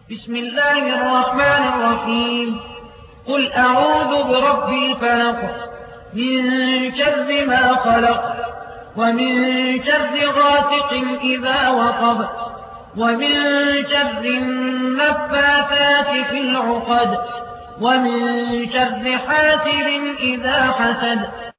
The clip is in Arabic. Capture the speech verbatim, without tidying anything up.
بسم الله الرحمن الرحيم قل أعوذ برب الفلق من شر ما خلق ومن شر غاسق إذا وقب ومن شر النفاثات في العقد ومن شر حاسد إذا حسد